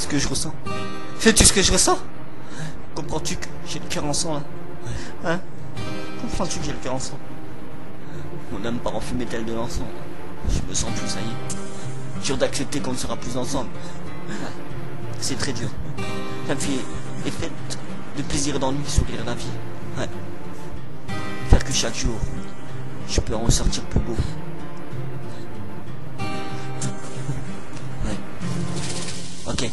ce que je ressens? Sais-tu ce que je ressens? Comprends-tu que j'ai le cœur en sang là? Hein? Comprends-tu que j'ai le cœur en sang? Mon âme part en fumée telle de l'encens. Je me sens plus, ça y est. Dur d'accepter qu'on ne sera plus ensemble. C'est très dur. La vie est faite de plaisir et d'ennui, sourire la vie. Ouais. Faire que chaque jour, je peux en ressortir plus beau. Ouais. Ok.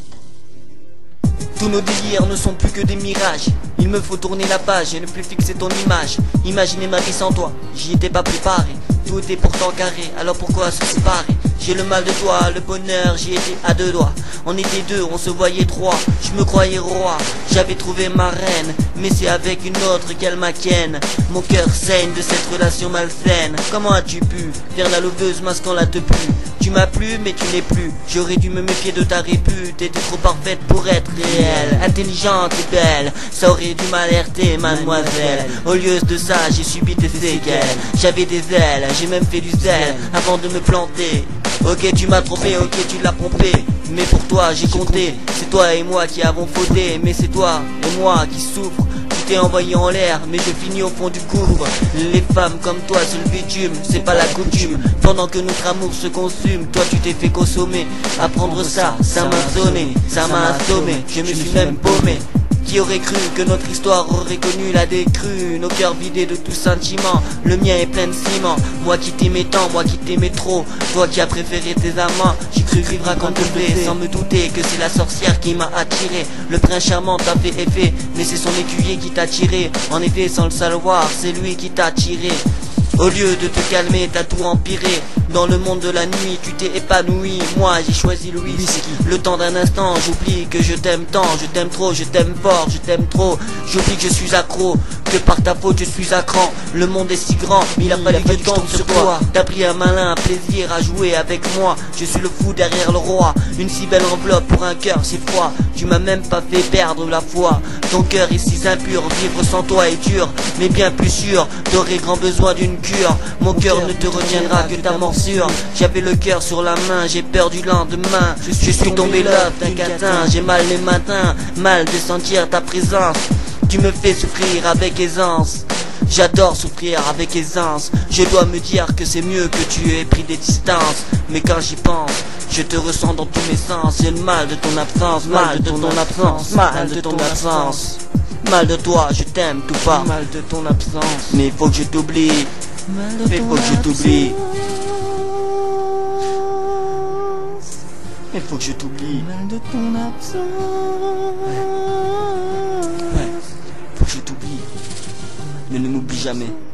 Tous nos délires ne sont plus que des mirages. Il me faut tourner la page et ne plus fixer ton image. Imaginer ma vie sans toi, j'y étais pas préparé. Tout était pourtant carré, alors pourquoi se séparer? J'ai le mal de toi, le bonheur, j'y étais à deux doigts. On était deux, on se voyait trois, je me croyais roi. J'avais trouvé ma reine, mais c'est avec une autre qu'elle m'acquienne. Mon cœur saigne de cette relation malsaine. Comment as-tu pu faire la loveuse masquant la te pue? Tu m'as plu mais tu n'es plus. J'aurais dû me méfier de ta répute. T'étais trop parfaite pour être réelle. Intelligente et belle, ça aurait dû m'alerter mademoiselle. Au lieu de ça j'ai subi tes séquelles. J'avais des ailes, j'ai même fait du zèle avant de me planter. Ok tu m'as trompé, ok tu l'as pompé, mais pour toi j'ai compté. C'est toi et moi qui avons fauté, mais c'est toi et moi qui souffrent. Tu t'es envoyé en l'air, mais je finis au fond du gouffre. Les femmes comme toi c'est le bitume, c'est pas la coutume. Pendant que notre amour se consume, toi tu t'es fait consommer. Apprendre ça, ça m'a sonné, ça m'a assommé. Je me suis même paumé. Qui aurait cru que notre histoire aurait connu la décrue? Nos cœurs vidés de tout sentiment, le mien est plein de ciment. Moi qui t'aimais tant, moi qui t'aimais trop, toi qui as préféré tes amants. J'ai cru vivre à contempler, sans me douter que c'est la sorcière qui m'a attiré. Le prince charmant t'a fait effet, mais c'est son écuyer qui t'a tiré. En effet sans le savoir, c'est lui qui t'a tiré. Au lieu de te calmer, t'as tout empiré. Dans le monde de la nuit, tu t'es épanoui. Moi, j'ai choisi le whisky. Le temps d'un instant, j'oublie que je t'aime tant. Je t'aime trop, je t'aime fort, je t'aime trop. J'oublie que je suis accro, que par ta faute je suis à cran. Le monde est si grand, mais il a fallu que je tombe sur toi. T'as pris un malin plaisir à jouer avec moi. Je suis le fou derrière le roi. Une si belle enveloppe pour un cœur si froid. Tu m'as même pas fait perdre la foi. Ton cœur est si impur, vivre sans toi est dur. Mais bien plus sûr, t'aurais grand besoin d'une cure. Mon cœur ne te retiendra que ta morsure. J'avais le cœur sur la main, j'ai peur du lendemain. Je suis tombé là d'un catin. J'ai mal les matins, mal de sentir ta présence. Tu me fais souffrir avec aisance. J'adore souffrir avec aisance. Je dois me dire que c'est mieux que tu aies pris des distances. Mais quand j'y pense, je te ressens dans tous mes sens. C'est le mal de ton absence, mal de ton absence, mal de ton absence. Mal de toi, je t'aime tout pas. Mal de ton absence. Mais faut que je t'oublie. Mais faut que je t'oublie. Mais faut que je t'oublie. Mal de ton absence. Ouais. Faut que je t'oublie. Mais ne m'oublie jamais.